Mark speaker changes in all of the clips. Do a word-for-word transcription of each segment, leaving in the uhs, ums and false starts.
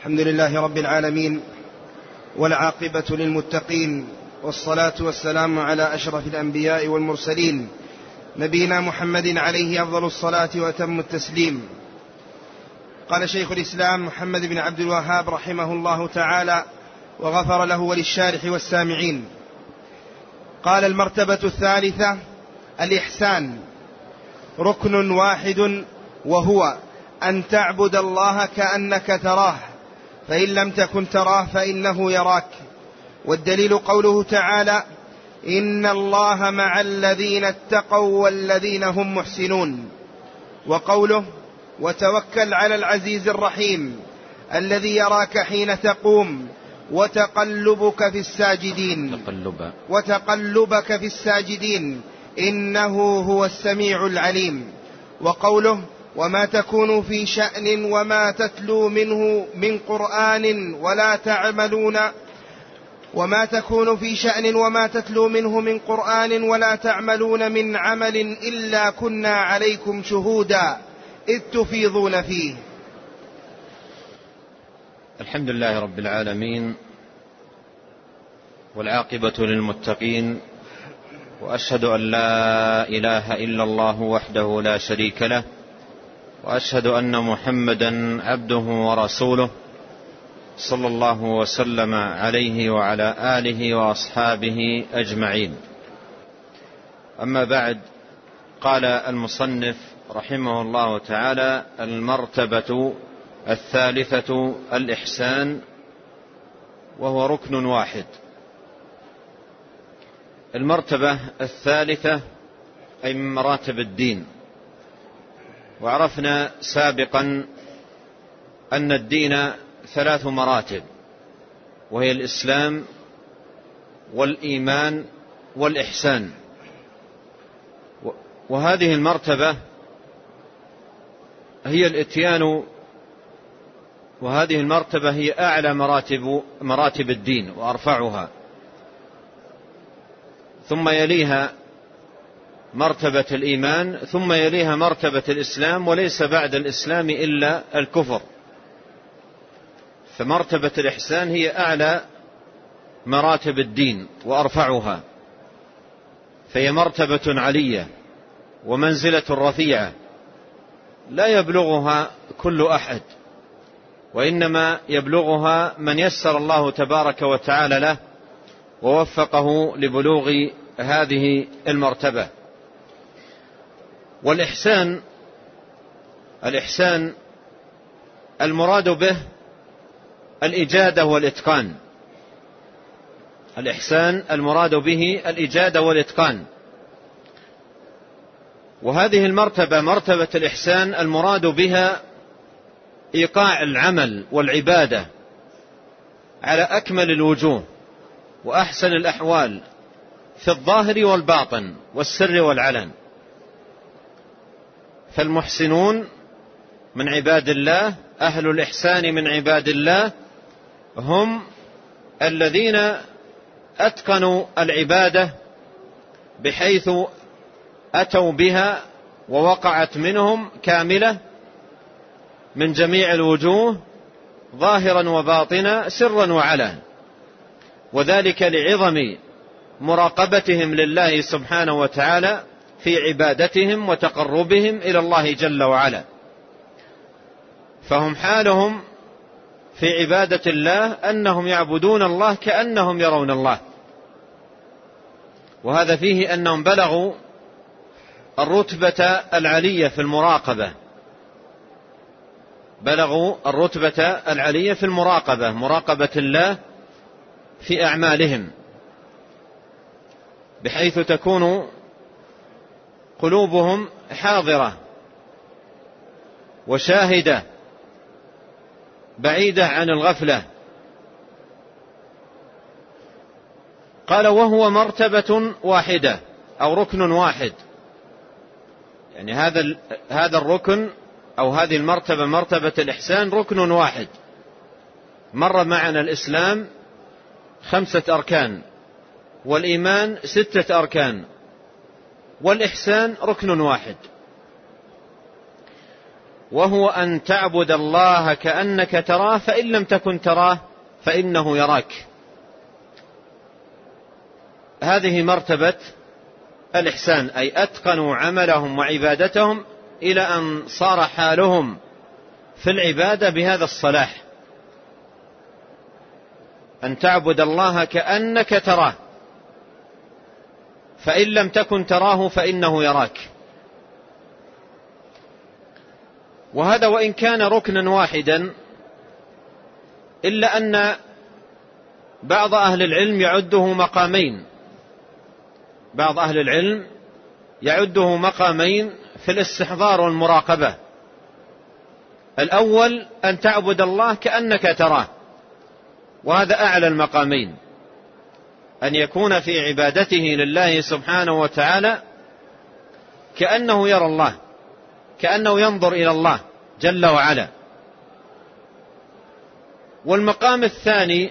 Speaker 1: الحمد لله رب العالمين، والعاقبة للمتقين، والصلاة والسلام على أشرف الأنبياء والمرسلين، نبينا محمد عليه أفضل الصلاة وأتم التسليم. قال شيخ الإسلام محمد بن عبد الوهاب رحمه الله تعالى وغفر له وللشارح والسامعين، قال: المرتبة الثالثة الإحسان، ركن واحد، وهو أن تعبد الله كأنك تراه، فإن لم تكن تراه فإنه يراك. والدليل قوله تعالى: إن الله مع الذين اتقوا والذين هم محسنون. وقوله: وتوكل على العزيز الرحيم الذي يراك حين تقوم وتقلبك في الساجدين
Speaker 2: تقلب.
Speaker 1: وتقلبك في الساجدين إنه هو السميع العليم. وقوله: وما تكون في شأن وما تتلو منه من قرآن ولا تعملون وما تكون في شأن وما تتلو منه من قرآن ولا تعملون من عمل إلا كنا عليكم شهودا إذ تفيضون فيه.
Speaker 2: الحمد لله رب العالمين، والعاقبة للمتقين، وأشهد أن لا إله إلا الله وحده لا شريك له، وأشهد أن محمدا عبده ورسوله، صلى الله وسلم عليه وعلى آله وأصحابه أجمعين. أما بعد، قال المصنف رحمه الله تعالى: المرتبة الثالثة الإحسان، وهو ركن واحد. المرتبة الثالثة أي من مراتب الدين. وعرفنا سابقا أن الدين ثلاث مراتب، وهي الإسلام والإيمان والإحسان. وهذه المرتبة هي الإتيان وهذه المرتبة هي أعلى مراتب مراتب الدين وأرفعها، ثم يليها مرتبة الإيمان، ثم يليها مرتبة الإسلام، وليس بعد الإسلام إلا الكفر. فمرتبة الإحسان هي أعلى مراتب الدين وأرفعها، فهي مرتبة علية ومنزلة رفيعة لا يبلغها كل أحد، وإنما يبلغها من يسر الله تبارك وتعالى له ووفقه لبلوغ هذه المرتبة. والإحسان الإحسان المراد به الإجادة والإتقان. الإحسان المراد به الإجادة والإتقان. وهذه المرتبة مرتبة الإحسان المراد بها إيقاع العمل والعبادة على أكمل الوجوه وأحسن الأحوال في الظاهر والباطن والسر والعلن. فالمحسنون من عباد الله، أهل الإحسان من عباد الله، هم الذين أتقنوا العبادة بحيث أتوا بها ووقعت منهم كاملة من جميع الوجوه، ظاهرا وباطنا، سرا وعلنا، وذلك لعظم مراقبتهم لله سبحانه وتعالى في عبادتهم وتقربهم إلى الله جل وعلا. فهم حالهم في عبادة الله أنهم يعبدون الله كأنهم يرون الله، وهذا فيه أنهم بلغوا الرتبة العلية في المراقبة بلغوا الرتبة العلية في المراقبة مراقبة الله في أعمالهم، بحيث تكون قلوبهم حاضرة وشاهدة بعيدة عن الغفلة. قال: وهو مرتبة واحدة أو ركن واحد. يعني هذا هذا الركن أو هذه المرتبة مرتبة الإحسان ركن واحد. مر معنا الإسلام خمسة أركان، والإيمان ستة أركان، والإحسان ركن واحد. وهو أن تعبد الله كأنك تراه فإن لم تكن تراه فإنه يراك. هذه مرتبة الإحسان، أي أتقنوا عملهم وعبادتهم إلى أن صار حالهم في العبادة بهذا الصلاح، أن تعبد الله كأنك تراه فإن لم تكن تراه فإنه يراك. وهذا وإن كان ركنا واحدا، إلا أن بعض أهل العلم يعده مقامين، بعض أهل العلم يعده مقامين في الاستحضار والمراقبة. الأول أن تعبد الله كأنك تراه، وهذا أعلى المقامين، أن يكون في عبادته لله سبحانه وتعالى كأنه يرى الله، كأنه ينظر إلى الله جل وعلا. والمقام الثاني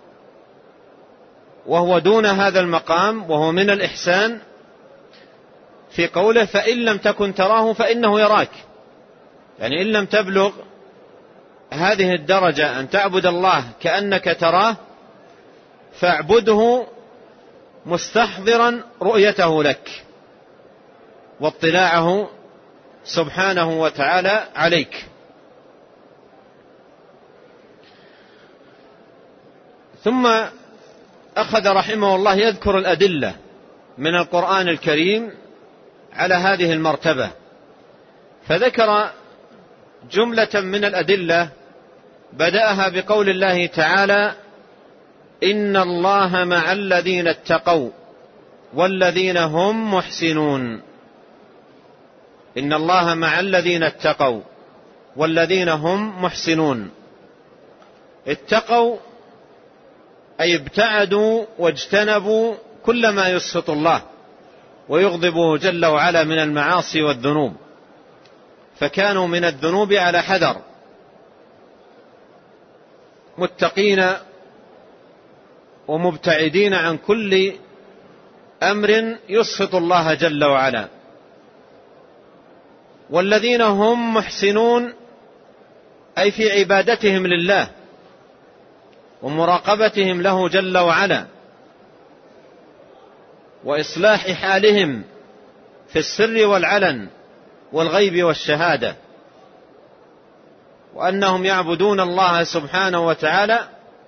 Speaker 2: وهو دون هذا المقام، وهو من الإحسان، في قوله فإن لم تكن تراه فإنه يراك، يعني إن لم تبلغ هذه الدرجة أن تعبد الله كأنك تراه فاعبده مستحضرا رؤيته لك واطلاعه سبحانه وتعالى عليك. ثم أخذ رحمه الله يذكر الأدلة من القرآن الكريم على هذه المرتبة، فذكر جملة من الأدلة بدأها بقول الله تعالى إن الله مع الذين اتقوا والذين هم محسنون. إن الله مع الذين اتقوا والذين هم محسنون. اتقوا أي ابتعدوا واجتنبوا كل ما يسخط الله ويغضبه جل وعلا من المعاصي والذنوب، فكانوا من الذنوب على حذر، متقين ومبتعدين عن كل أمر يسخط الله جل وعلا. والذين هم محسنون أي في عبادتهم لله ومراقبتهم له جل وعلا وإصلاح حالهم في السر والعلن والغيب والشهادة، وأنهم يعبدون الله سبحانه وتعالى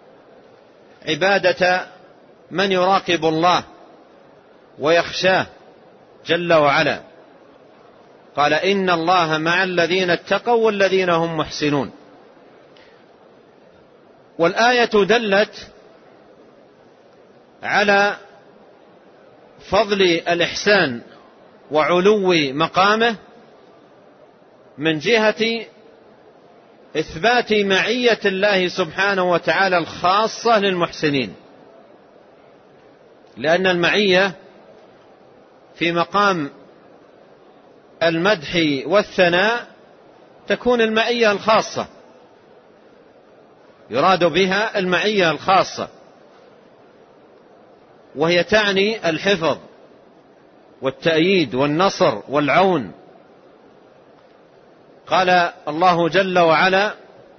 Speaker 2: عبادة من يراقب الله ويخشاه جل وعلا. قال إن الله مع الذين اتقوا والذين هم محسنون. والآية دلت على فضل الإحسان وعلو مقامه من جهة إثبات معية الله سبحانه وتعالى الخاصة للمحسنين، لأن المعية في مقام المدح والثناء تكون المعية الخاصة، يراد بها المعية الخاصة، وهي تعني الحفظ والتأييد والنصر والعون. قال الله جل وعلا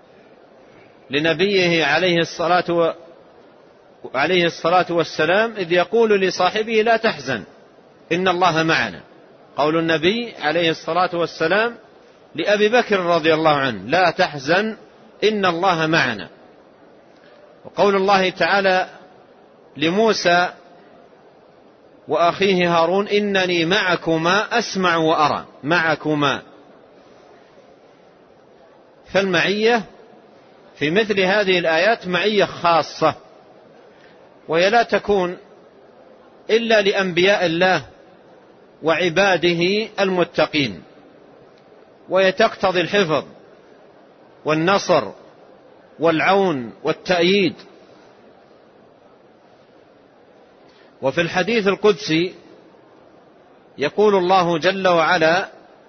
Speaker 2: لنبيه عليه الصلاة عليه الصلاة والسلام إذ يقول لصاحبه لا تحزن إن الله معنا. قول النبي عليه الصلاة والسلام لأبي بكر رضي الله عنه لا تحزن إن الله معنا. وقول الله تعالى لموسى وأخيه هارون إنني معكما أسمع وأرى، معكما. فالمعية في مثل هذه الآيات معية خاصة، وهي لا تكون إلا لأنبياء الله وعباده المتقين، وهي تقتضي الحفظ والنصر والعون والتأييد. وفي الحديث القدسي يقول الله جل وعلا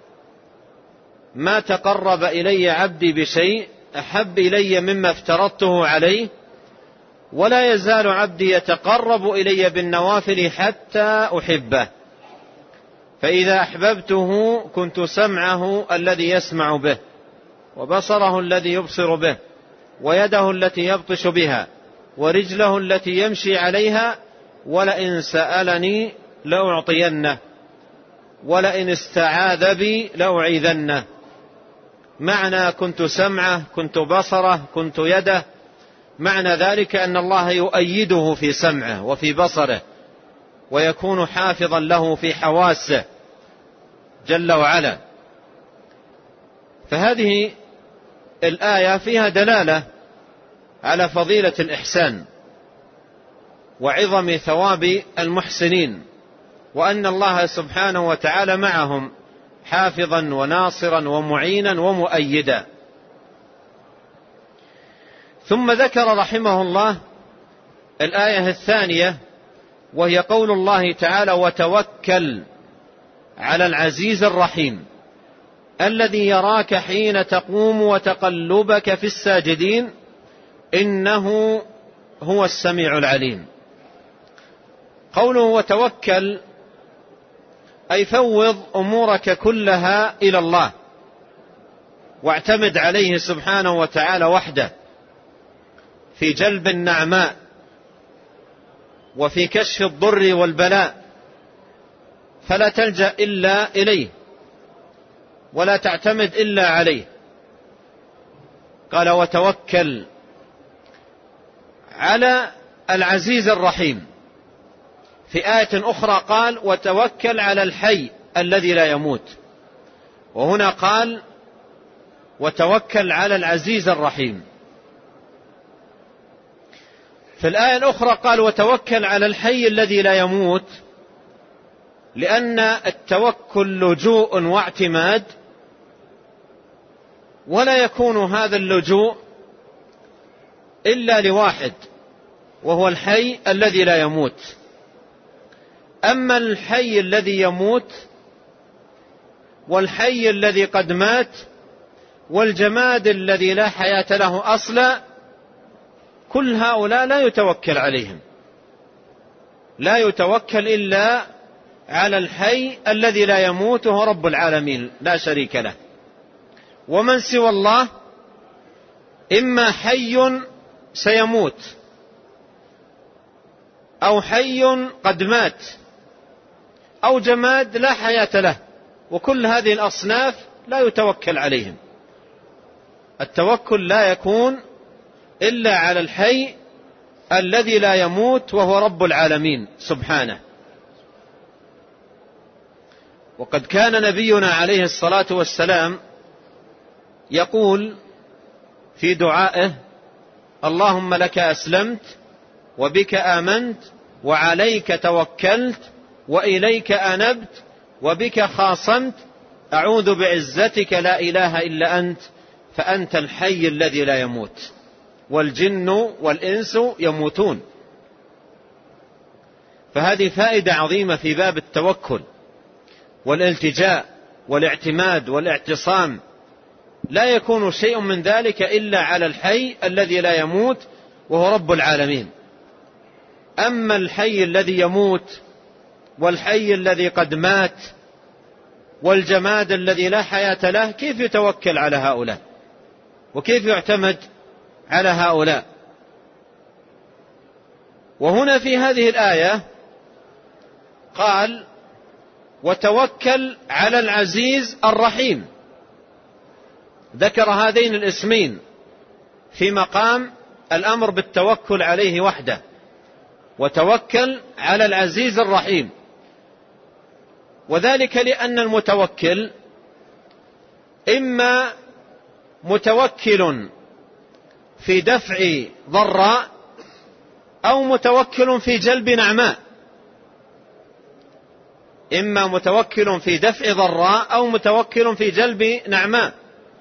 Speaker 2: ما تقرب إلي عبدي بشيء أحب إلي مما افترضته عليه ولا يزال عبدي يتقرب إلي بالنوافل حتى أحبه فإذا أحببته كنت سمعه الذي يسمع به وبصره الذي يبصر به، ويده التي يبطش بها، ورجله التي يمشي عليها، ولئن سألني لأعطينه، ولئن استعاذ بي لأعيذنه. معنى كنت سمعه، كنت بصره، كنت يده، معنى ذلك أن الله يؤيده في سمعه وفي بصره، ويكون حافظا له في حواسه جل وعلا. فهذه الآية فيها دلالة على فضيلة الإحسان وعظم ثواب المحسنين، وأن الله سبحانه وتعالى معهم حافظا وناصرا ومعينا ومؤيدا. ثم ذكر رحمه الله الآية الثانية، وهي قول الله تعالى: وتوكل على العزيز الرحيم الذي يراك حين تقوم وتقلبك في الساجدين إنه هو السميع العليم. قوله وتوكل أي فوض أمورك كلها إلى الله، واعتمد عليه سبحانه وتعالى وحده في جلب النعماء وفي كشف الضر والبلاء، فلا تلجأ إلا إليه ولا تعتمد إلا عليه. قال وتوكل على العزيز الرحيم. في آية أخرى قال وتوكل على الحي الذي لا يموت، وهنا قال وتوكل على العزيز الرحيم. في الآية الأخرى قال وتوكل على الحي الذي لا يموت، لأن التوكل لجوء واعتماد، ولا يكون هذا اللجوء إلا لواحد، وهو الحي الذي لا يموت. أما الحي الذي يموت والحي الذي قد مات والجماد الذي لا حياة له أصلا، كل هؤلاء لا يتوكل عليهم، لا يتوكل إلا على الحي الذي لا يموت وهو رب العالمين لا شريك له. ومن سوى الله إما حي سيموت أو حي قد مات أو جماد لا حياة له، وكل هذه الأصناف لا يتوكل عليهم. التوكل لا يكون إلا على الحي الذي لا يموت وهو رب العالمين سبحانه. وقد كان نبينا عليه الصلاة والسلام يقول في دعائه: اللهم لك أسلمت وبك آمنت وعليك توكلت وإليك أنبت وبك خاصمت، أعوذ بعزتك لا إله إلا أنت، فأنت الحي الذي لا يموت، والجن والإنس يموتون. فهذه فائدة عظيمة في باب التوكل والالتجاء والاعتماد والاعتصام. لا يكون شيء من ذلك إلا على الحي الذي لا يموت وهو رب العالمين. أما الحي الذي يموت والحي الذي قد مات والجماد الذي لا حياة له، كيف يتوكل على هؤلاء وكيف يعتمد على هؤلاء؟ وهنا في هذه الآية قال وتوكل على العزيز الرحيم، ذكر هذين الاسمين في مقام الأمر بالتوكل عليه وحده، وتوكل على العزيز الرحيم. وذلك لأن المتوكل إما متوكل في دفع ضراء أو متوكل في جلب نعماء، إما متوكل في دفع ضراء أو متوكل في جلب نعماء،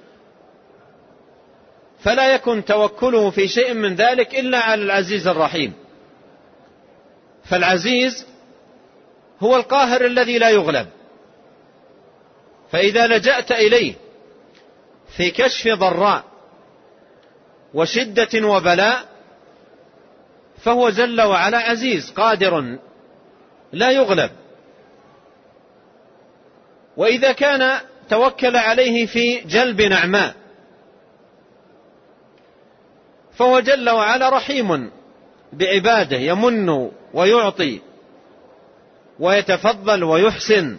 Speaker 2: فلا يكن توكله في شيء من ذلك إلا على العزيز الرحيم. فالعزيز هو القاهر الذي لا يغلب، فإذا لجأت إليه في كشف ضراء وشدة وبلاء فهو جل وعلا عزيز قادر لا يغلب. وإذا كان توكل عليه في جلب نعماء فهو جل وعلا رحيم بعباده، يمن ويعطي ويتفضل ويحسن.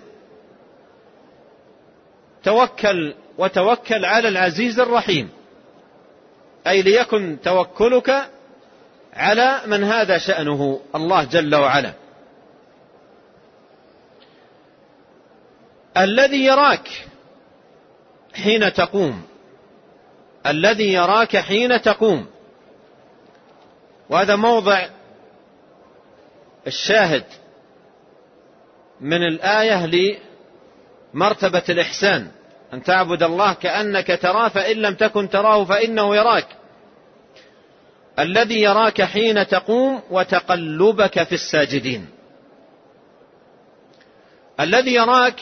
Speaker 2: توكل وتوكل على العزيز الرحيم، أي ليكن توكلك على من هذا شأنه الله جل وعلا. الذي يراك حين تقوم، الذي يراك حين تقوم، وهذا موضع الشاهد من الآية لمرتبة الإحسان، أن تعبد الله كأنك تراه فإن لم تكن تراه فإنه يراك. الذي يراك حين تقوم وتقلبك في الساجدين. الذي يراك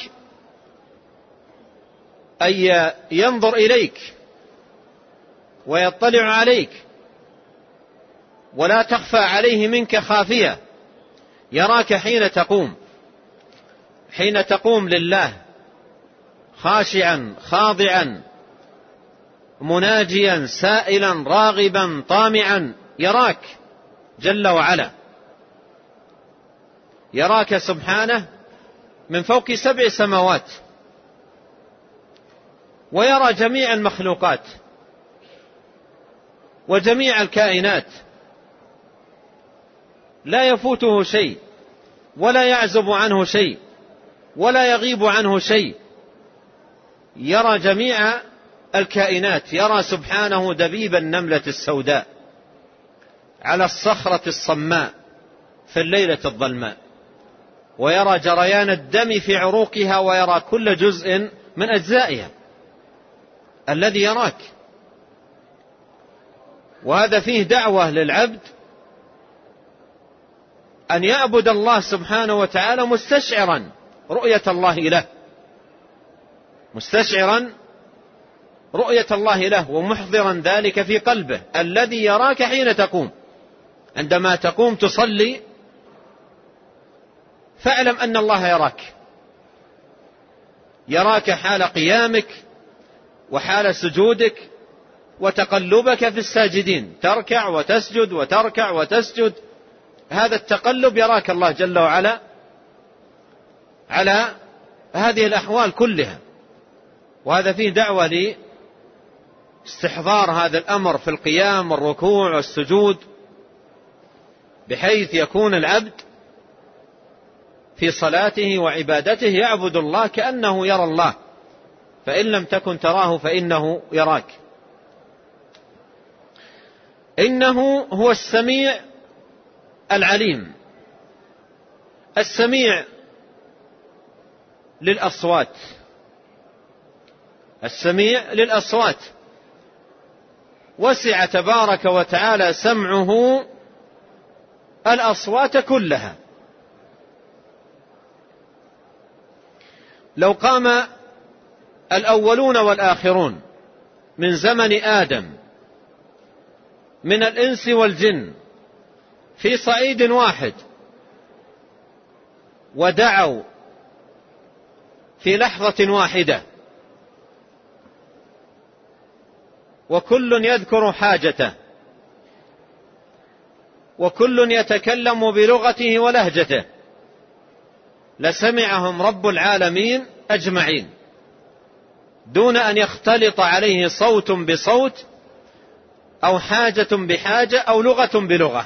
Speaker 2: أي ينظر إليك ويطلع عليك ولا تخفى عليه منك خافية. يراك حين تقوم، حين تقوم لله خاشعا خاضعا مناجيا سائلا راغبا طامعا، يراك جل وعلا. يراك سبحانه من فوق سبع سماوات، ويرى جميع المخلوقات وجميع الكائنات، لا يفوته شيء ولا يعزب عنه شيء ولا يغيب عنه شيء. يرى جميع الكائنات، يرى سبحانه دبيب النملة السوداء على الصخرة الصماء في الليلة الظلماء، ويرى جريان الدم في عروقها، ويرى كل جزء من أجزائها. الذي يراك، وهذا فيه دعوة للعبد أن يعبد الله سبحانه وتعالى مستشعرا رؤية الله له، مستشعرا رؤية الله له ومحضرا ذلك في قلبه. الذي يراك حين تقوم، عندما تقوم تصلي فاعلم أن الله يراك، يراك حال قيامك وحال سجودك وتقلبك في الساجدين، تركع وتسجد وتركع وتسجد. هذا التقلب يراك الله جل وعلا على هذه الأحوال كلها، وهذا فيه دعوة لاستحضار هذا الأمر في القيام والركوع والسجود، بحيث يكون العبد في صلاته وعبادته يعبد الله كأنه يرى الله، فإن لم تكن تراه فإنه يراك. إنه هو السميع العليم. السميع للأصوات، السميع للأصوات، وسع تبارك وتعالى سمعه الأصوات كلها. لو قام الأولون والآخرون من زمن آدم من الإنس والجن في صعيد واحد ودعوا في لحظة واحدة، وكل يذكر حاجته وكل يتكلم بلغته ولهجته، لسمعهم رب العالمين أجمعين دون أن يختلط عليه صوت بصوت أو حاجة بحاجة أو لغة بلغة.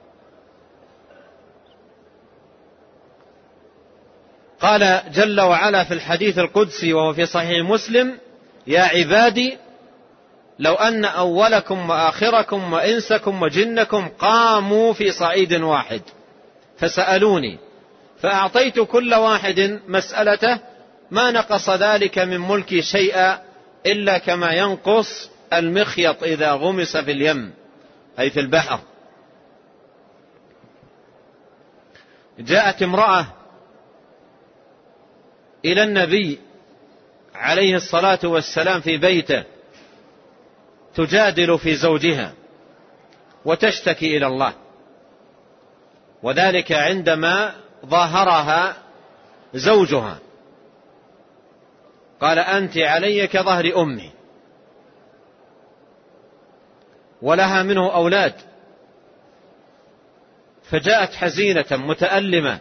Speaker 2: قال جل وعلا في الحديث القدسي وهو في صحيح مسلم: يا عبادي لو أن أولكم وآخركم وإنسكم وجنكم قاموا في صعيد واحد فسألوني فأعطيت كل واحد مسألته ما نقص ذلك من ملكي شيئا إلا كما ينقص المخيط إذا غمس في اليم، أي في البحر. جاءت امرأة إلى النبي عليه الصلاة والسلام في بيته تجادل في زوجها وتشتكي إلى الله، وذلك عندما ظاهرها زوجها قال: أنت علي كظهر أمي. ولها منه أولاد، فجاءت حزينة متألمة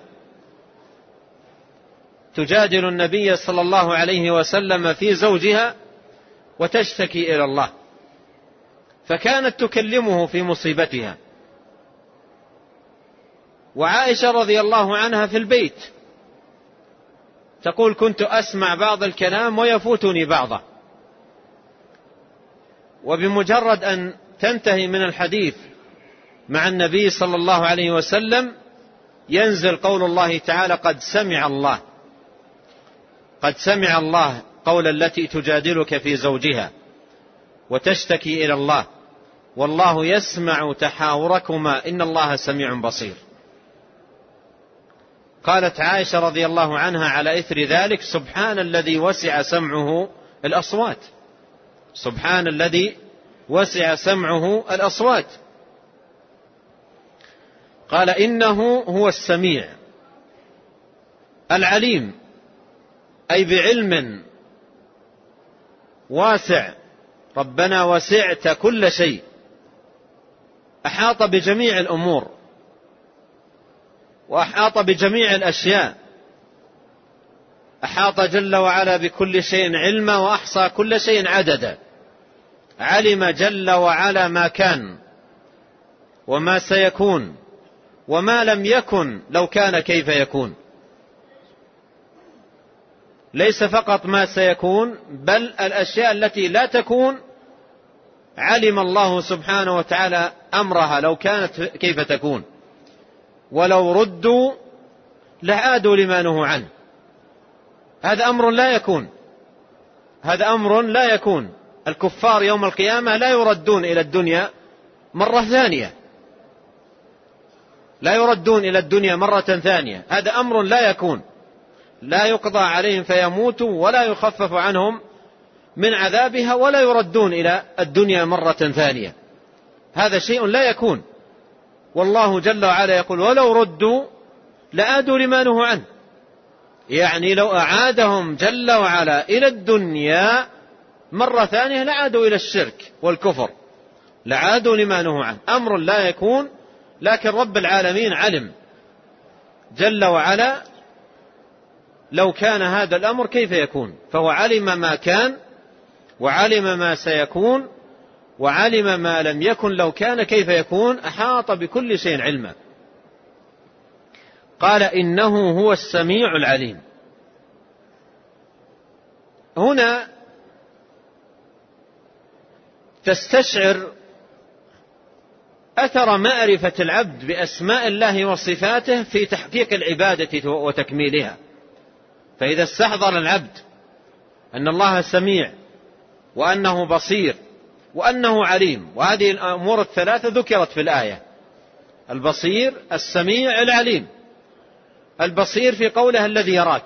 Speaker 2: تجادل النبي صلى الله عليه وسلم في زوجها وتشتكي إلى الله، فكانت تكلمه في مصيبتها، وعائشة رضي الله عنها في البيت تقول: كنت أسمع بعض الكلام ويفوتني بعضه، وبمجرد أن تنتهي من الحديث مع النبي صلى الله عليه وسلم ينزل قول الله تعالى: قد سمع الله قد سمع الله قول التي تجادلك في زوجها وتشتكي إلى الله والله يسمع تحاوركما إن الله سميع بصير. قالت عائشة رضي الله عنها على إثر ذلك: سبحان الذي وسع سمعه الأصوات، سبحان الذي وسع سمعه الأصوات. قال: إنه هو السميع العليم، أي بعلم واسع، ربنا وسعت كل شيء، أحاط بجميع الأمور وأحاط بجميع الأشياء، أحاط جل وعلا بكل شيء علما وأحصى كل شيء عددا، علم جل وعلا ما كان وما سيكون وما لم يكن لو كان كيف يكون. ليس فقط ما سيكون، بل الأشياء التي لا تكون علم الله سبحانه وتعالى أمرها لو كانت كيف تكون، ولو ردوا لعادوا لما نهوا عنه. هذا أمر لا يكون، هذا أمر لا يكون. الكفار يوم القيامة لا يردون إلى الدنيا مرة ثانية، لا يردون إلى الدنيا مرة ثانية، هذا أمر لا يكون، لا يقضى عليهم فيموتوا ولا يخفف عنهم من عذابها ولا يردون إلى الدنيا مرة ثانية، هذا شيء لا يكون. والله جل وعلا يقول: ولو ردوا لعادوا لما نهوا عنه، يعني لو أعادهم جل وعلا إلى الدنيا مرة ثانية لعادوا إلى الشرك والكفر، لعادوا لما نهوا عنه، أمر لا يكون. لكن رب العالمين علم جل وعلا لو كان هذا الأمر كيف يكون، فهو علم ما كان وعلم ما سيكون وعلم ما لم يكن لو كان كيف يكون، أحاط بكل شيء علما. قال: إنه هو السميع العليم. هنا تستشعر أثر معرفة العبد بأسماء الله وصفاته في تحقيق العبادة وتكميلها. فإذا استحضر العبد أن الله سميع وأنه بصير وأنه عليم، وهذه الأمور الثلاثة ذكرت في الآية: البصير، السميع، العليم. البصير في قوله الذي يراك،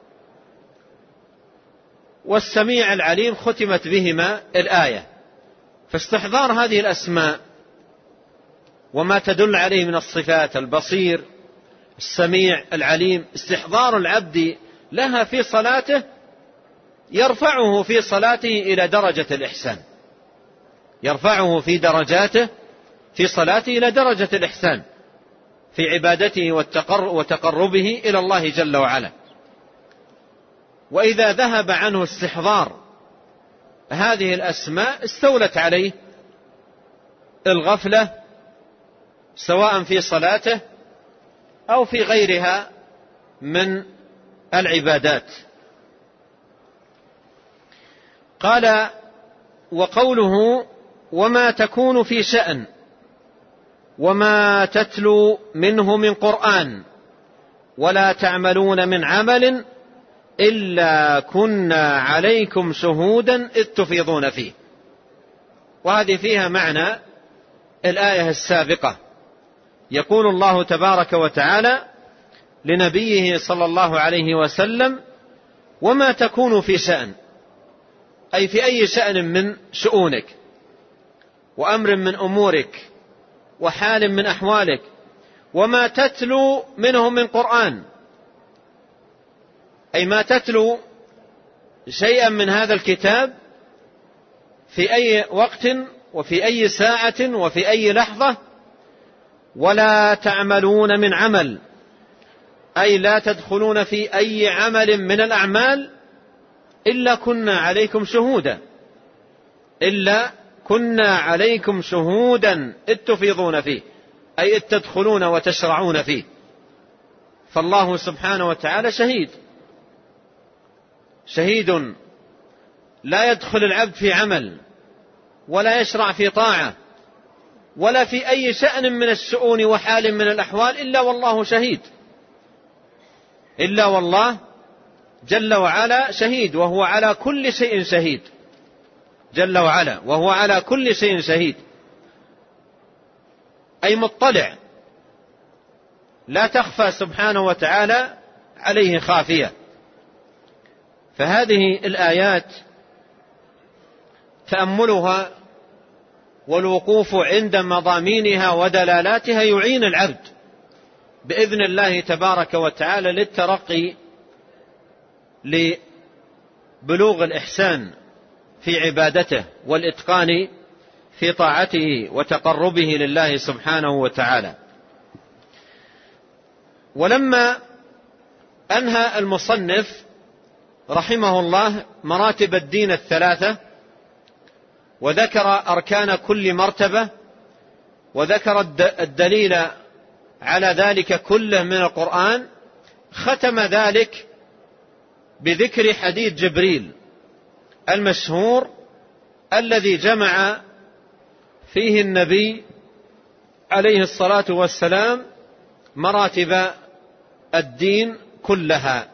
Speaker 2: والسميع العليم ختمت بهما الآية. فاستحضار هذه الأسماء وما تدل عليه من الصفات، البصير، السميع، العليم، استحضار العبد لها في صلاته يرفعه في صلاته إلى درجة الإحسان، يرفعه في درجاته في صلاته إلى درجة الإحسان في عبادته وتقربه إلى الله جل وعلا. وإذا ذهب عنه استحضار هذه الأسماء استولت عليه الغفلة، سواء في صلاته أو في غيرها من العبادات. قال: وقوله: وما تكون في شأن وما تتلو منه من قرآن ولا تعملون من عمل إلا كنا عليكم شهودا إذ تفيضون فيه. وهذه فيها معنى الآية السابقة. يقول الله تبارك وتعالى لنبيه صلى الله عليه وسلم: وما تكون في شأن، أي في أي شأن من شؤونك وأمر من أمورك وحال من أحوالك، وما تتلو منه من قرآن، أي ما تتلو شيئا من هذا الكتاب في أي وقت وفي أي ساعة وفي أي لحظة، ولا تعملون من عمل، أي لا تدخلون في أي عمل من الأعمال إلا كنا عليكم شهودا إلا كنا عليكم شهودا إذ تفيضون فيه، أي إذ تدخلون وتشرعون فيه. فالله سبحانه وتعالى شهيد شهيد لا يدخل العبد في عمل ولا يشرع في طاعة ولا في أي شأن من الشؤون وحال من الأحوال إلا والله شهيد، إلا والله جل وعلا شهيد، وهو على كل شيء شهيد جل وعلا، وهو على كل شيء شهيد، أي مطلع، لا تخفى سبحانه وتعالى عليه خافية. فهذه الآيات تأملها والوقوف عند مضامينها ودلالاتها يعين العبد بإذن الله تبارك وتعالى للترقي لبلوغ الإحسان في عبادته والإتقان في طاعته وتقربه لله سبحانه وتعالى. ولما أنهى المصنف رحمه الله مراتب الدين الثلاثة وذكر أركان كل مرتبة وذكر الدليل على ذلك كله من القرآن، ختم ذلك بذكر حديث جبريل المشهور الذي جمع فيه النبي عليه الصلاة والسلام مراتب الدين كلها.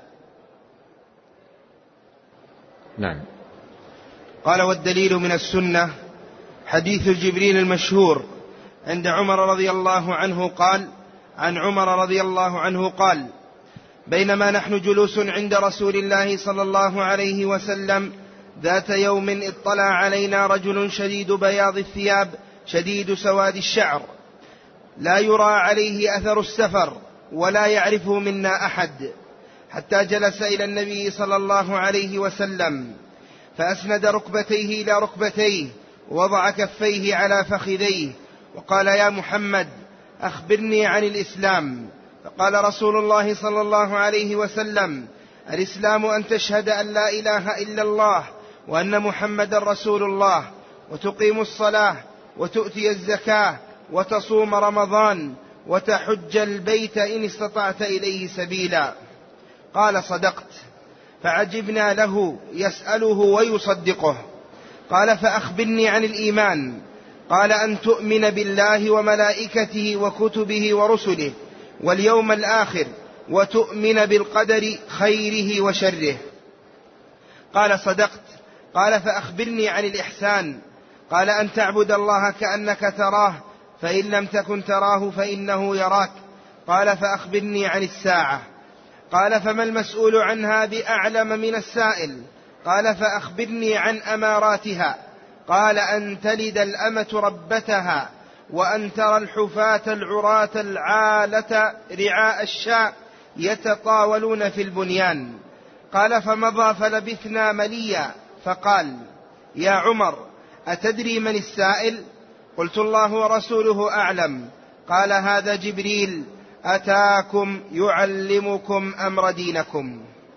Speaker 2: نعم.
Speaker 1: قال: والدليل من السنة حديث جبريل المشهور عند عمر رضي الله عنه قال عن عمر رضي الله عنه قال: بينما نحن جلوس عند رسول الله صلى الله عليه وسلم ذات يوم اطلع علينا رجل شديد بياض الثياب شديد سواد الشعر لا يرى عليه أثر السفر ولا يعرفه منا أحد، حتى جلس إلى النبي صلى الله عليه وسلم فأسند ركبتيه إلى ركبتيه ووضع كفيه على فخذيه وقال: يا محمد أخبرني عن الإسلام. فقال رسول الله صلى الله عليه وسلم: الإسلام أن تشهد أن لا إله إلا الله وأن محمد رسول الله، وتقيم الصلاة وتؤتي الزكاة وتصوم رمضان وتحج البيت إن استطعت إليه سبيلا. قال: صدقت. فعجبنا له يسأله ويصدقه. قال: فأخبرني عن الإيمان. قال: أن تؤمن بالله وملائكته وكتبه ورسله واليوم الآخر وتؤمن بالقدر خيره وشره. قال: صدقت. قال: فأخبرني عن الإحسان. قال: أن تعبد الله كأنك تراه فإن لم تكن تراه فإنه يراك. قال: فأخبرني عن الساعة. قال: فما المسؤول عنها بأعلم من السائل. قال: فأخبرني عن أماراتها. قال: أن تلد الأمة ربتها وأن ترى الحفاة العراة العالة رعاء الشاء يتطاولون في البنيان. قال: فمضى فلبثنا مليا فقال: يا عمر أتدري من السائل؟ قلت: الله ورسوله أعلم. قال: هذا جبريل أتاكم يعلمكم أمر دينكم.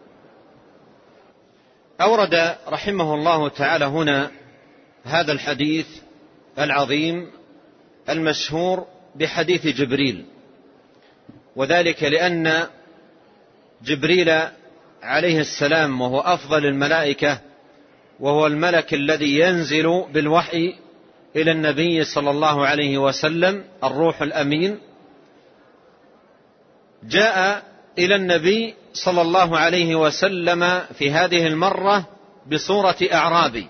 Speaker 2: أورد رحمه الله تعالى هنا هذا الحديث العظيم المشهور بحديث جبريل، وذلك لأن جبريل عليه السلام وهو أفضل الملائكة وهو الملك الذي ينزل بالوحي إلى النبي صلى الله عليه وسلم الروح الأمين، جاء إلى النبي صلى الله عليه وسلم في هذه المرة بصورة أعرابي،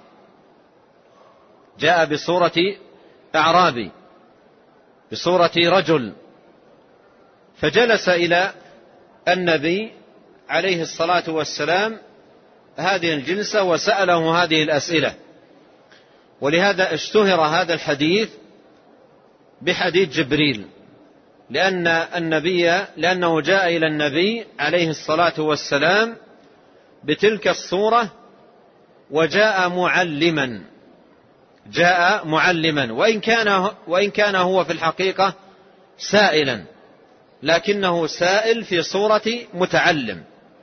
Speaker 2: جاء بصورة أعرابي بصورة رجل، فجلس إلى النبي عليه الصلاة والسلام هذه الجلسة وسأله هذه الأسئلة. ولهذا اشتهر هذا الحديث بحديث جبريل، لأن النبي لأنه جاء إلى النبي عليه الصلاة والسلام بتلك الصورة وجاء معلما، جاء معلما، وإن كان, وإن كان هو في الحقيقة سائلا، لكنه سائل في صورة متعلم.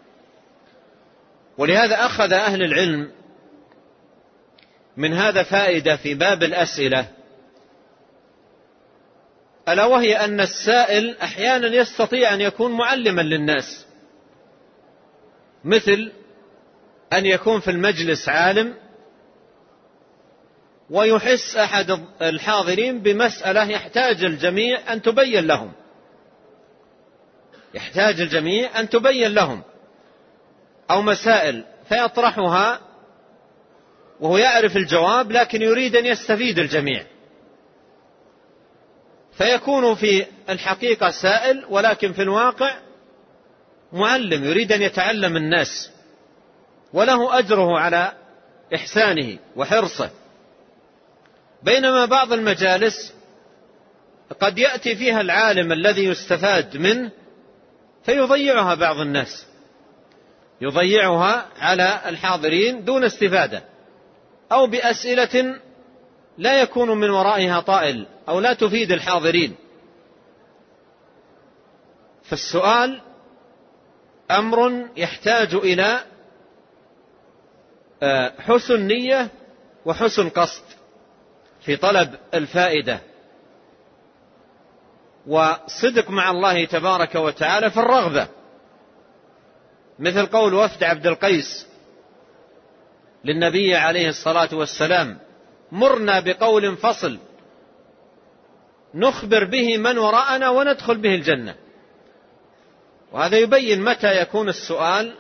Speaker 2: ولهذا أخذ أهل العلم من هذا فائدة في باب الأسئلة، ألا وهي أن السائل أحيانا يستطيع أن يكون معلما للناس، مثل أن يكون في المجلس عالم ويحس أحد الحاضرين بمسألة يحتاج الجميع أن تبين لهم يحتاج الجميع أن تبين لهم أو مسائل، فيطرحها وهو يعرف الجواب لكن يريد أن يستفيد الجميع، فيكون في الحقيقة سائل ولكن في الواقع معلم يريد أن يتعلم الناس، وله أجره على إحسانه وحرصه. بينما بعض المجالس قد يأتي فيها العالم الذي يستفاد منه فيضيعها بعض الناس، يضيعها على الحاضرين دون استفادة، أو بأسئلة لا يكون من ورائها طائل أو لا تفيد الحاضرين. فالسؤال أمر يحتاج إلى حسن نية وحسن قصد في طلب الفائدة، وصدق مع الله تبارك وتعالى في الرغبة، مثل قول وفد عبد القيس للنبي عليه الصلاة والسلام: مرنا بقول فصل نخبر به من وراءنا وندخل به الجنة. وهذا يبين متى يكون السؤال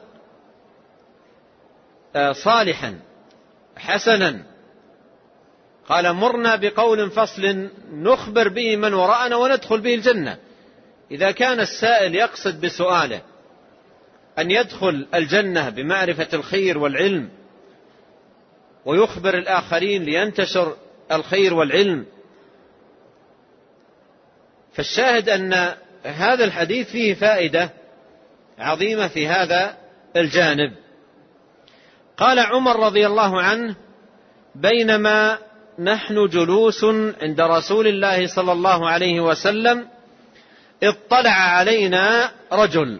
Speaker 2: صالحا حسنا. قال: مرنا بقول فصل نخبر به من وراءنا وندخل به الجنة. إذا كان السائل يقصد بسؤاله أن يدخل الجنة بمعرفة الخير والعلم ويخبر الآخرين لينتشر الخير والعلم، فالشاهد أن هذا الحديث فيه فائدة عظيمة في هذا الجانب. قال عمر رضي الله عنه: بينما نحن جلوس عند رسول الله صلى الله عليه وسلم اطلع علينا رجل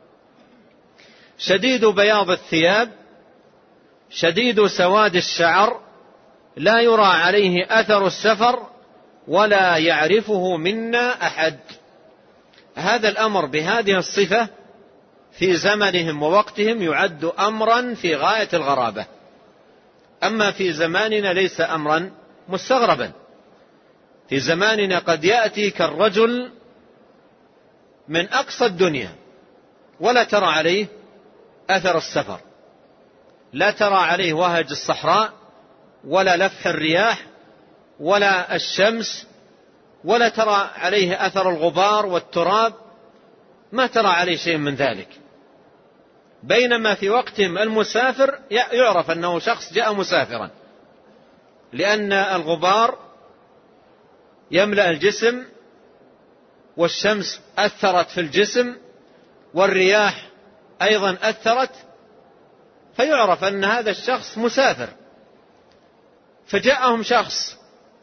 Speaker 2: شديد بياض الثياب شديد سواد الشعر لا يرى عليه أثر السفر ولا يعرفه منا أحد. هذا الأمر بهذه الصفة في زمنهم ووقتهم يعد أمرا في غاية الغرابة، أما في زماننا ليس أمرا مستغربا. في زماننا قد يأتي كالرجل من أقصى الدنيا ولا ترى عليه أثر السفر، لا ترى عليه وهج الصحراء ولا لفح الرياح ولا الشمس، ولا ترى عليه أثر الغبار والتراب، ما ترى عليه شيء من ذلك. بينما في وقتهم المسافر يعرف أنه شخص جاء مسافرا، لأن الغبار يملأ الجسم والشمس أثرت في الجسم والرياح أيضا أثرت، فيعرف أن هذا الشخص مسافر. فجاءهم شخص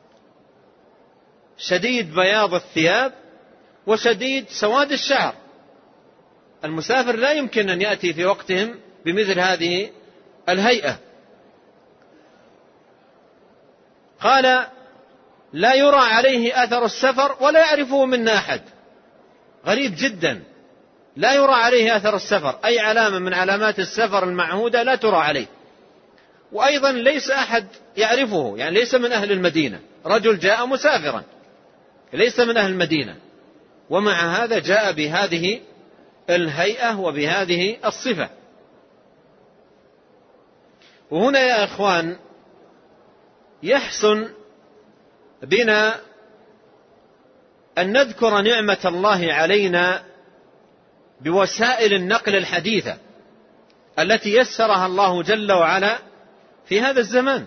Speaker 2: شديد بياض الثياب وشديد سواد الشعر. المسافر لا يمكن أن يأتي في وقتهم بمثل هذه الهيئة. قال: لا يرى عليه أثر السفر ولا يعرفه منا أحد. غريب جدا، لا يرى عليه أثر السفر، أي علامة من علامات السفر المعهودة لا ترى عليه، وأيضا ليس أحد يعرفه، يعني ليس من أهل المدينة، رجل جاء مسافرا ليس من أهل المدينة، ومع هذا جاء بهذه الهيئة وبهذه الصفة. وهنا يا أخوان يحسن بنا أن نذكر نعمة الله علينا بوسائل النقل الحديثة التي يسرها الله جل وعلا في هذا الزمان.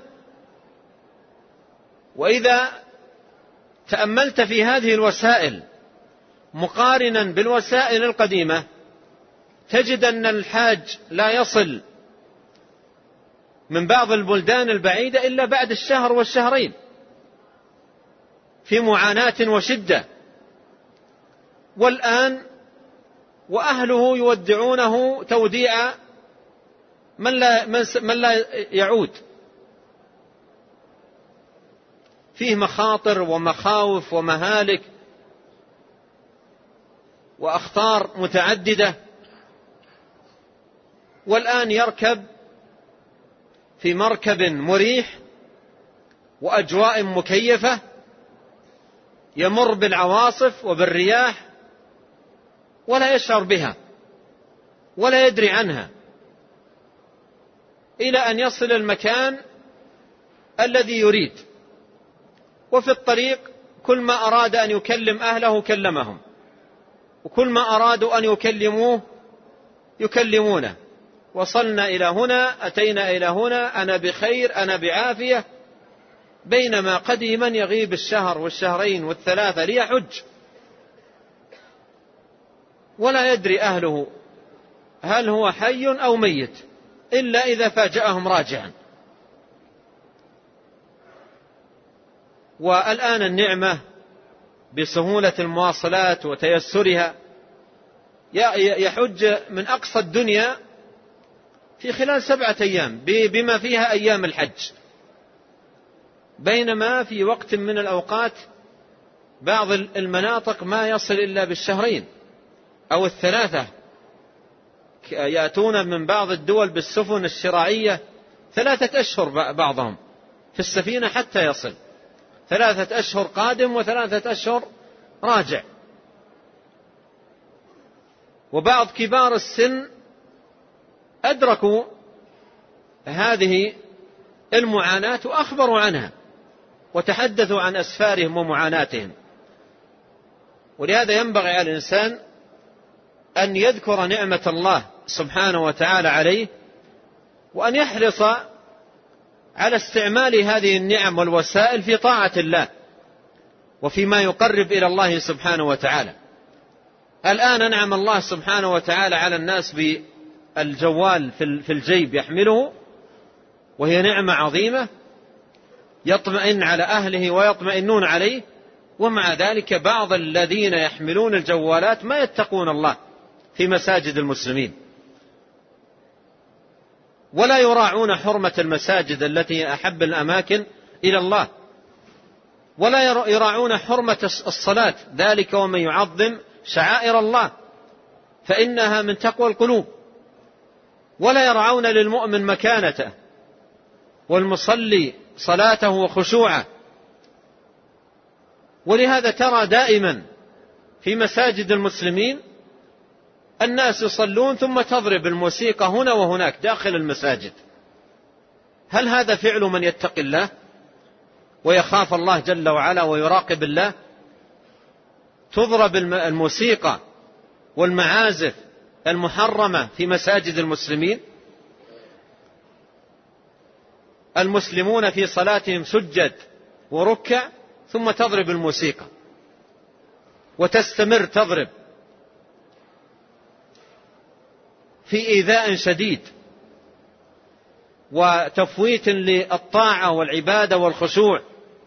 Speaker 2: وإذا تأملت في هذه الوسائل مقارنا بالوسائل القديمة تجد أن الحاج لا يصل من بعض البلدان البعيدة إلا بعد الشهر والشهرين، في معاناة وشدة، والآن وأهله يودعونه توديع من لا, من لا يعود. فيه مخاطر ومخاوف ومهالك وأخطار متعددة، والآن يركب في مركب مريح وأجواء مكيفة، يمر بالعواصف وبالرياح ولا يشعر بها ولا يدري عنها، إلى أن يصل المكان الذي يريد. وفي الطريق كل ما أراد أن يكلم أهله كلمهم، وكل ما أرادوا أن يكلموه يكلمونه. وصلنا إلى هنا، أتينا إلى هنا، أنا بخير، أنا بعافية. بينما قديما يغيب الشهر والشهرين والثلاثة ليحج، ولا يدري أهله هل هو حي أو ميت إلا إذا فاجأهم راجعا. والآن النعمة بسهولة المواصلات وتيسرها يحج من أقصى الدنيا في خلال سبعة أيام بما فيها أيام الحج، بينما في وقت من الأوقات بعض المناطق ما يصل إلا بالشهرين أو الثلاثة. يأتون من بعض الدول بالسفن الشراعية ثلاثة أشهر بعضهم في السفينة حتى يصل، ثلاثة أشهر قادم وثلاثة أشهر راجع. وبعض كبار السن أدركوا هذه المعاناة وأخبروا عنها وتحدثوا عن أسفارهم ومعاناتهم. ولهذا ينبغي على الإنسان أن يذكر نعمة الله سبحانه وتعالى عليه، وأن يحرص على استعمال هذه النعم والوسائل في طاعة الله وفيما يقرب إلى الله سبحانه وتعالى. الآن أنعم الله سبحانه وتعالى على الناس بالجوال في الجيب يحمله، وهي نعمة عظيمة يطمئن على أهله ويطمئنون عليه. ومع ذلك بعض الذين يحملون الجوالات ما يتقون الله في مساجد المسلمين، ولا يراعون حرمة المساجد التي أحب الأماكن إلى الله، ولا يراعون حرمة الصلاة، ذلك ومن يعظم شعائر الله فإنها من تقوى القلوب. ولا يرعون للمؤمن مكانته والمصلي صلاته وخشوعه. ولهذا ترى دائما في مساجد المسلمين الناس يصلون ثم تضرب الموسيقى هنا وهناك داخل المساجد. هل هذا فعل من يتقي الله ويخاف الله جل وعلا ويراقب الله؟ تضرب الموسيقى والمعازف المحرمة في مساجد المسلمين، المسلمون في صلاتهم سجد وركع، ثم تضرب الموسيقى وتستمر تضرب في إيذاء شديد وتفويت للطاعة والعبادة والخشوع،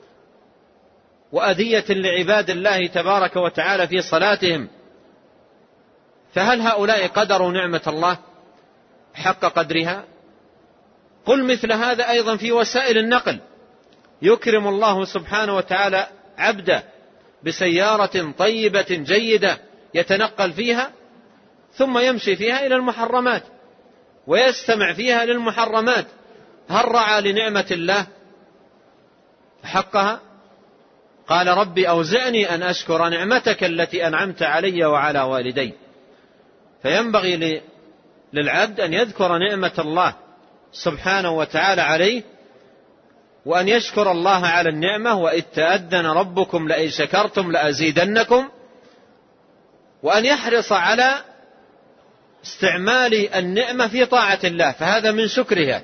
Speaker 2: وأذية لعباد الله تبارك وتعالى في صلاتهم. فهل هؤلاء قدروا نعمة الله حق قدرها؟ قل مثل هذا أيضا في وسائل النقل. يكرم الله سبحانه وتعالى عبده بسيارة طيبة جيدة يتنقل فيها، ثم يمشي فيها إلى المحرمات ويستمع فيها للمحرمات. هل رعى لنعمة الله حقها؟ قال ربي أوزعني أن أشكر نعمتك التي أنعمت علي وعلى والدي. فينبغي للعبد أن يذكر نعمة الله سبحانه وتعالى عليه، وأن يشكر الله على النعمة. وإذ تأذن ربكم لئن شكرتم لأزيدنكم. وأن يحرص على استعمال النعمة في طاعة الله، فهذا من شكرها.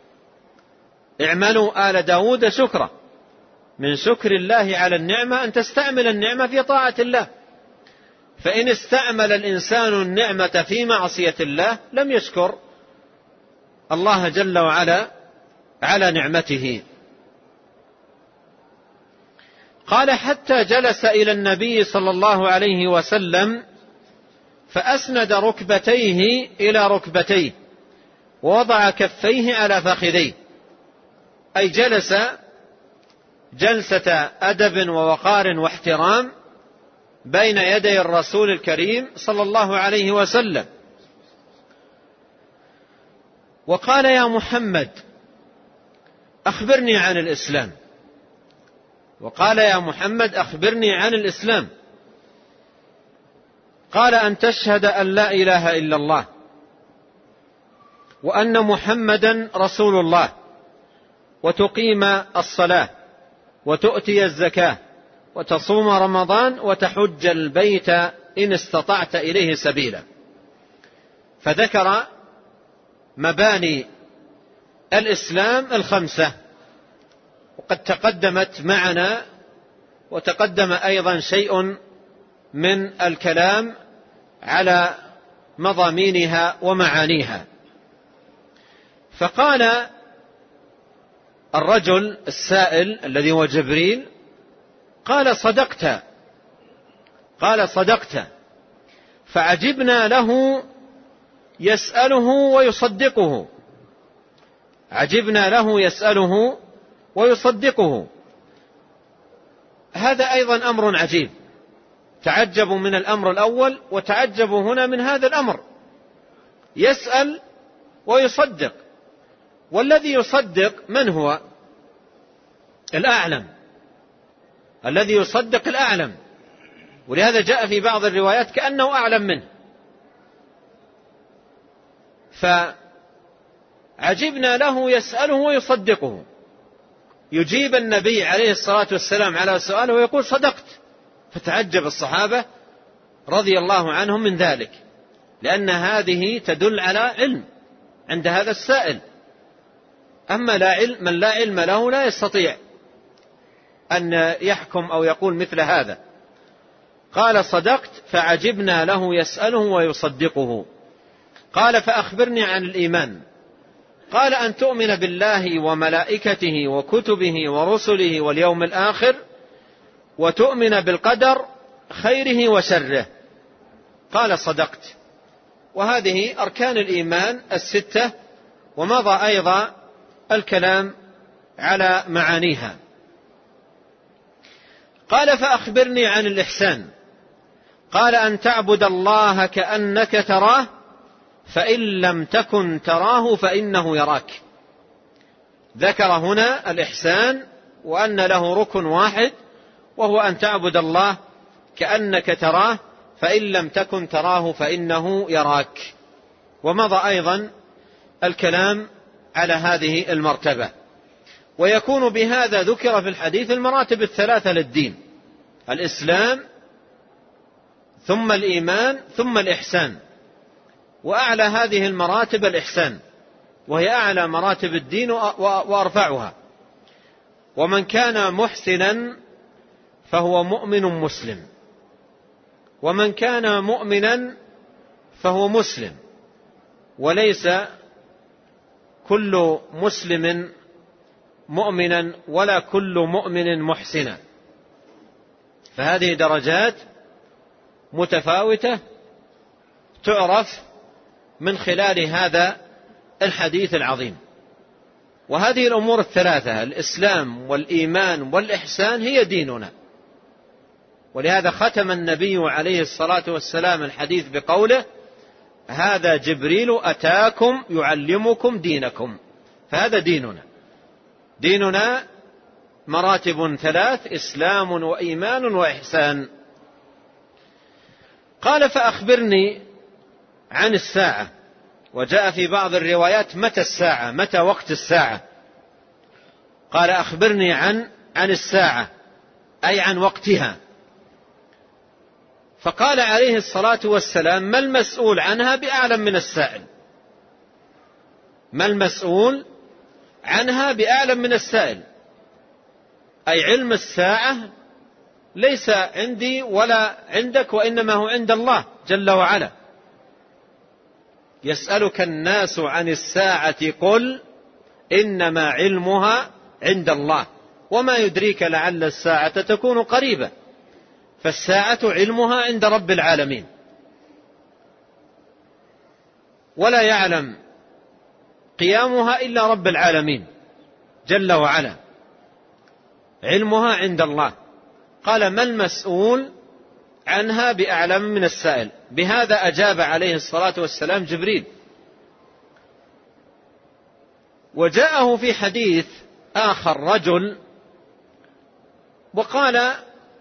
Speaker 2: اعملوا آل داود شكرا. من شكر الله على النعمة أن تستعمل النعمة في طاعة الله. فإن استعمل الإنسان النعمة في معصية الله لم يشكر الله جل وعلا على نعمته. قال حتى جلس إلى النبي صلى الله عليه وسلم فأسند ركبتيه إلى ركبتيه ووضع كفيه على فخذيه، أي جلس جلسة أدب ووقار واحترام بين يدي الرسول الكريم صلى الله عليه وسلم. وقال: يا محمد أخبرني عن الإسلام. وقال: يا محمد أخبرني عن الإسلام. قال: أن تشهد أن لا إله إلا الله وأن محمدا رسول الله، وتقيم الصلاة، وتؤتي الزكاة، وتصوم رمضان، وتحج البيت إن استطعت إليه سبيلا. فذكر مباني الإسلام الخمسة، وقد تقدمت معنا وتقدم أيضا شيء من الكلام على مضامينها ومعانيها. فقال الرجل السائل الذي هو جبريل: قال صدقت، قال صدقت. فعجبنا له يسأله ويصدقه، عجبنا له يسأله ويصدقه. هذا أيضا أمر عجيب، تعجبوا من الأمر الأول وتعجبوا هنا من هذا الأمر، يسأل ويصدق. والذي يصدق من هو؟ الأعلم، الذي يصدق الأعلم، ولهذا جاء في بعض الروايات كأنه أعلم منه. فعجبنا له يسأله ويصدقه، يجيب النبي عليه الصلاة والسلام على سؤاله ويقول صدقت. فتعجب الصحابة رضي الله عنهم من ذلك، لأن هذه تدل على علم عند هذا السائل. أما لا علم، من لا علم له لا يستطيع أن يحكم أو يقول مثل هذا. قال صدقت. فعجبنا له يسأله ويصدقه. قال: فأخبرني عن الإيمان. قال: أن تؤمن بالله وملائكته وكتبه ورسله واليوم الآخر، وتؤمن بالقدر خيره وشره. قال: صدقت. وهذه أركان الإيمان الستة، ومضى أيضا الكلام على معانيها. قال: فأخبرني عن الإحسان. قال: أن تعبد الله كأنك تراه، فإن لم تكن تراه فإنه يراك. ذكر هنا الإحسان وأن له ركن واحد، وهو أن تعبد الله كأنك تراه، فإن لم تكن تراه فإنه يراك. ومضى أيضا الكلام على هذه المرتبة. ويكون بهذا ذكر في الحديث المراتب الثلاثة للدين: الإسلام ثم الإيمان ثم الإحسان. وأعلى هذه المراتب الإحسان، وهي أعلى مراتب الدين وأرفعها. ومن كان محسنا فهو مؤمن مسلم، ومن كان مؤمنا فهو مسلم، وليس كل مسلم مؤمنا ولا كل مؤمن محسنا. فهذه درجات متفاوتة تعرف من خلال هذا الحديث العظيم. وهذه الأمور الثلاثة: الإسلام والإيمان والإحسان هي ديننا. ولهذا ختم النبي عليه الصلاة والسلام الحديث بقوله: هذا جبريل أتاكم يعلمكم دينكم. فهذا ديننا. ديننا مراتب ثلاث: إسلام وإيمان وإحسان. قال: فأخبرني عن الساعة. وجاء في بعض الروايات متى الساعة، متى وقت الساعة. قال: أخبرني عن عن الساعة، أي عن وقتها. فقال عليه الصلاة والسلام: ما المسؤول عنها بأعلم من السائل. ما المسؤول عنها بأعلم من السائل، أي علم الساعة ليس عندي ولا عندك، وإنما هو عند الله جل وعلا. يسألك الناس عن الساعة قل إنما علمها عند الله. وما يدريك لعل الساعة تكون قريبة. فالساعة علمها عند رب العالمين، ولا يعلم قيامها إلا رب العالمين جل وعلا، علمها عند الله. قال: ما المسؤول عنها بأعلم من السائل. بهذا أجاب عليه الصلاة والسلام جبريل. وجاءه في حديث آخر رجل وقال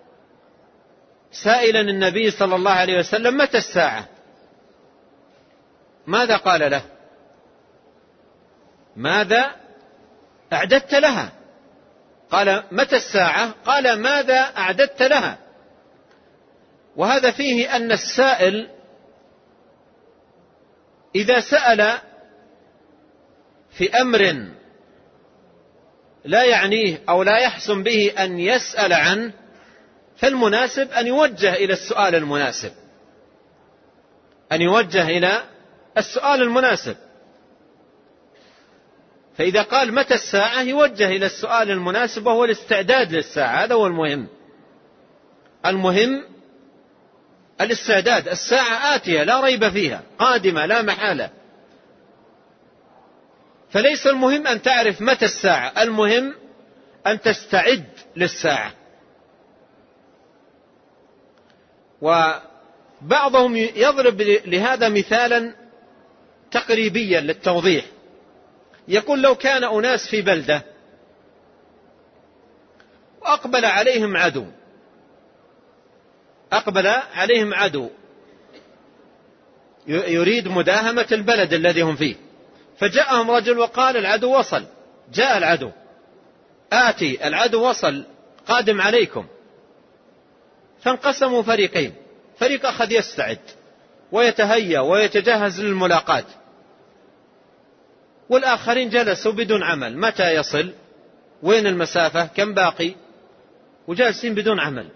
Speaker 2: سائلا النبي صلى الله عليه وسلم: متى الساعة؟ ماذا قال له؟ ماذا أعددت لها؟ قال: متى الساعة؟ قال: ماذا أعددت لها؟ وهذا فيه أن السائل إذا سأل في أمر لا يعنيه أو لا يحسن به أن يسأل عنه، فالمناسب أن يوجه إلى السؤال المناسب، أن يوجه إلى السؤال المناسب. فإذا قال متى الساعة يوجه إلى السؤال المناسب، وهو الاستعداد للساعة. هذا هو المهم. المهم الاستعداد. الساعة آتية لا ريب فيها، قادمة لا محالة. فليس المهم أن تعرف متى الساعة، المهم أن تستعد للساعة. وبعضهم يضرب لهذا مثالا تقريبيا للتوضيح. يقول: لو كان أناس في بلدة وأقبل عليهم عدو أقبل عليهم عدو يريد مداهمة البلد الذي هم فيه، فجاءهم رجل وقال: العدو وصل، جاء العدو، آتي العدو وصل قادم عليكم. فانقسموا فريقين، فريق أخذ يستعد ويتهيأ ويتجهز للملاقاة، والآخرين جلسوا بدون عمل. متى يصل؟ وين المسافة؟ كم باقي؟ وجالسين بدون عمل.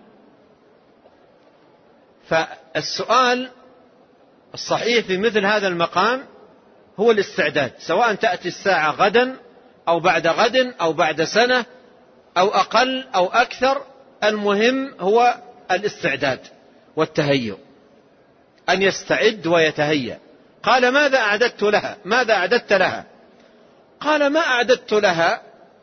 Speaker 2: فالسؤال الصحيح في مثل هذا المقام هو الاستعداد، سواء تأتي الساعة غدا أو بعد غد أو بعد سنة أو أقل أو أكثر. المهم هو الاستعداد والتهيؤ، أن يستعد ويتهيأ. قال: ماذا أعددت لها؟ ماذا أعددت لها؟ قال: ما أعددت لها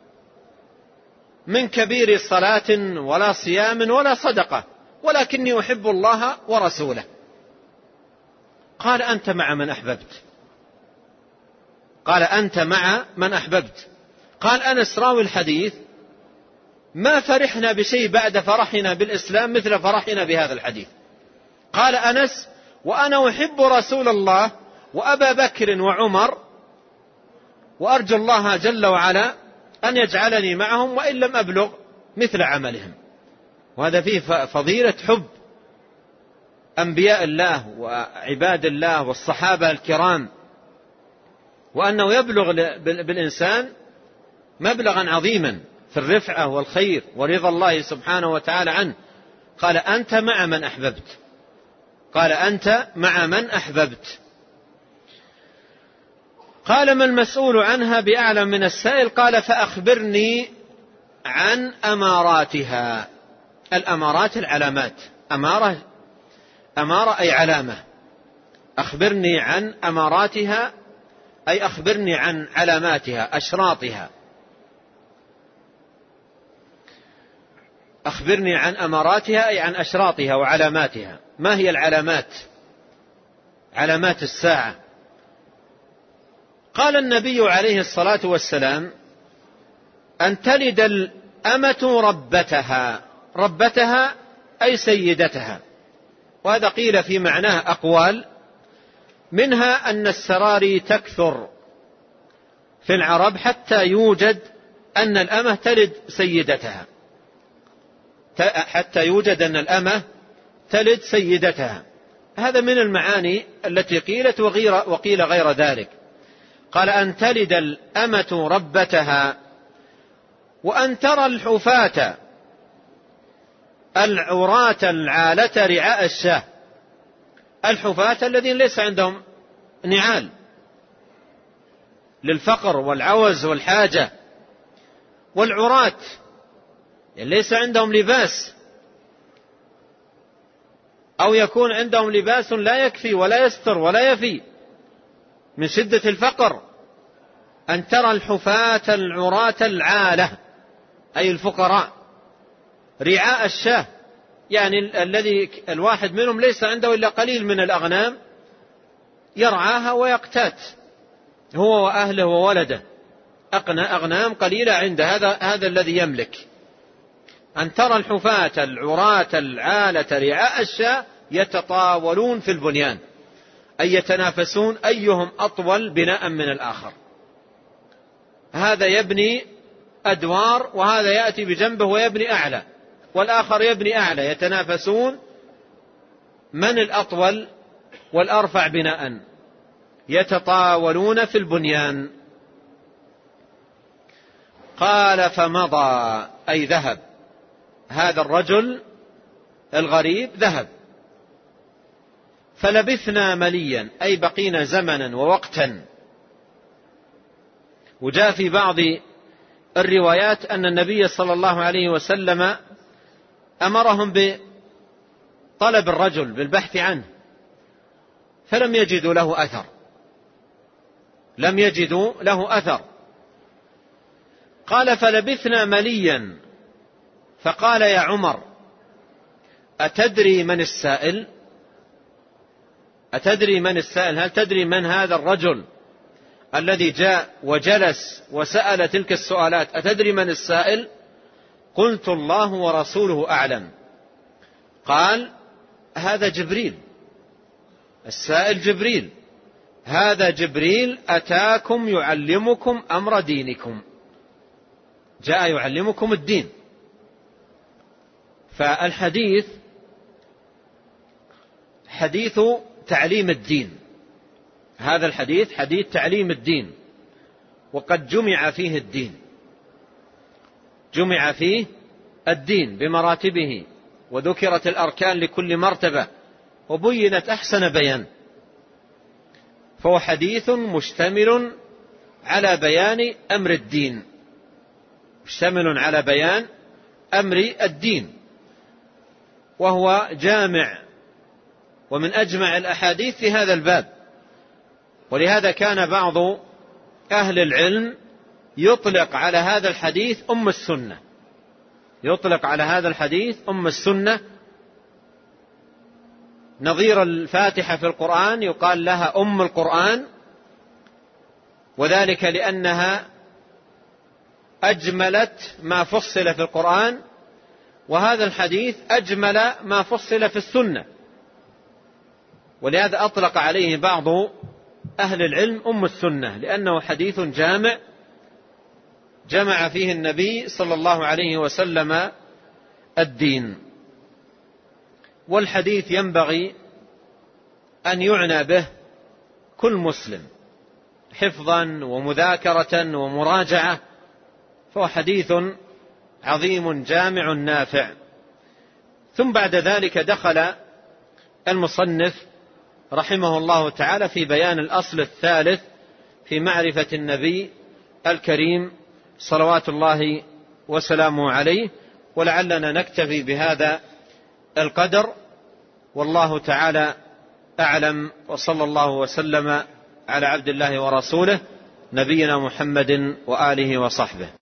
Speaker 2: من كبير صلاة ولا صيام ولا صدقة، ولكني أحب الله ورسوله. قال: أنت مع من أحببت. قال: أنت مع من أحببت. قال أنس راوي الحديث: ما فرحنا بشيء بعد فرحنا بالإسلام مثل فرحنا بهذا الحديث. قال أنس: وأنا أحب رسول الله وأبا بكر وعمر، وأرجو الله جل وعلا أن يجعلني معهم وإن لم أبلغ مثل عملهم. وهذا فيه فضيلة حب أنبياء الله وعباد الله والصحابة الكرام، وأنه يبلغ بالإنسان مبلغا عظيما في الرفعة والخير ورضا الله سبحانه وتعالى عنه. قال: أنت مع من أحببت. قال: أنت مع من أحببت. قال: ما المسؤول عنها بأعلم من السائل؟ قال: فأخبرني عن أماراتها. الأمارات العلامات. أمارة أمارة أي علامة. أخبرني عن أماراتها أي أخبرني عن علاماتها، أشراطها. أخبرني عن أماراتها أي عن أشراطها وعلاماتها. ما هي العلامات؟ علامات الساعة. قال النبي عليه الصلاة والسلام: أن تلد الأمة ربتها. ربتها أي سيدتها. وهذا قيل في معناه أقوال، منها أن السراري تكثر في العرب حتى يوجد أن الأمة تلد سيدتها، حتى يوجد أن الأمة تلد سيدتها. هذا من المعاني التي قيلت وقيل غير ذلك. قال: أن تلد الأمة ربتها، وأن ترى الحفاة العراة العالة رعاء الشاه. الحفاة الذين ليس عندهم نعال للفقر والعوز والحاجة، والعراة ليس عندهم لباس، أو يكون عندهم لباس لا يكفي ولا يستر ولا يفي من شدة الفقر. أن ترى الحفاة العراة العالة، أي الفقراء، رعاء الشاه، يعني الذي الواحد منهم ليس عنده إلا قليل من الأغنام يرعاها ويقتات هو وأهله وولده، أغنام قليلة عنده، هذا هذا الذي يملك. أن ترى الحفاة العراة العالة رعاء الشاه يتطاولون في البنيان، أي يتنافسون أيهم أطول بناء من الآخر. هذا يبني أدوار وهذا يأتي بجنبه ويبني أعلى، والآخر يبني أعلى، يتنافسون من الأطول والأرفع بناء، يتطاولون في البنيان. قال فمضى، أي ذهب هذا الرجل الغريب، ذهب. فلبثنا مليا، أي بقينا زمنا ووقتا. وجاء في بعض الروايات أن النبي صلى الله عليه وسلم أمرهم بطلب الرجل بالبحث عنه، فلم يجدوا له أثر، لم يجدوا له أثر. قال فلبثنا مليا، فقال يا عمر أتدري من السائل؟ أتدري من السائل؟ هل تدري من هذا الرجل الذي جاء وجلس وسأل تلك السؤالات؟ أتدري من السائل؟ قلت الله ورسوله أعلم. قال هذا جبريل، السائل جبريل، هذا جبريل أتاكم يعلمكم أمر دينكم، جاء يعلمكم الدين. فالحديث حديث تعليم الدين، هذا الحديث حديث تعليم الدين، وقد جمع فيه الدين، جمع فيه الدين بمراتبه، وذكرت الأركان لكل مرتبة وبينت أحسن بيان. فهو حديث مشتمل على بيان أمر الدين، مشتمل على بيان أمر الدين، وهو جامع ومن أجمع الأحاديث في هذا الباب. ولهذا كان بعض أهل العلم يطلق على هذا الحديث أم السنة، يطلق على هذا الحديث أم السنة، نظير الفاتحة في القرآن يقال لها أم القرآن، وذلك لأنها أجملت ما فصل في القرآن، وهذا الحديث أجمل ما فصل في السنة، ولهذا أطلق عليه بعض أهل العلم أم السنة، لأنه حديث جامع، جمع فيه النبي صلى الله عليه وسلم الدين. والحديث ينبغي أن يعنى به كل مسلم حفظا ومذاكرة ومراجعة، فهو حديث عظيم جامع نافع. ثم بعد ذلك دخل المصنف رحمه الله تعالى في بيان الأصل الثالث في معرفة النبي الكريم صلوات الله وسلامه عليه. ولعلنا نكتفي بهذا القدر، والله تعالى أعلم، وصلى الله وسلم على عبد الله ورسوله نبينا محمد وآله وصحبه.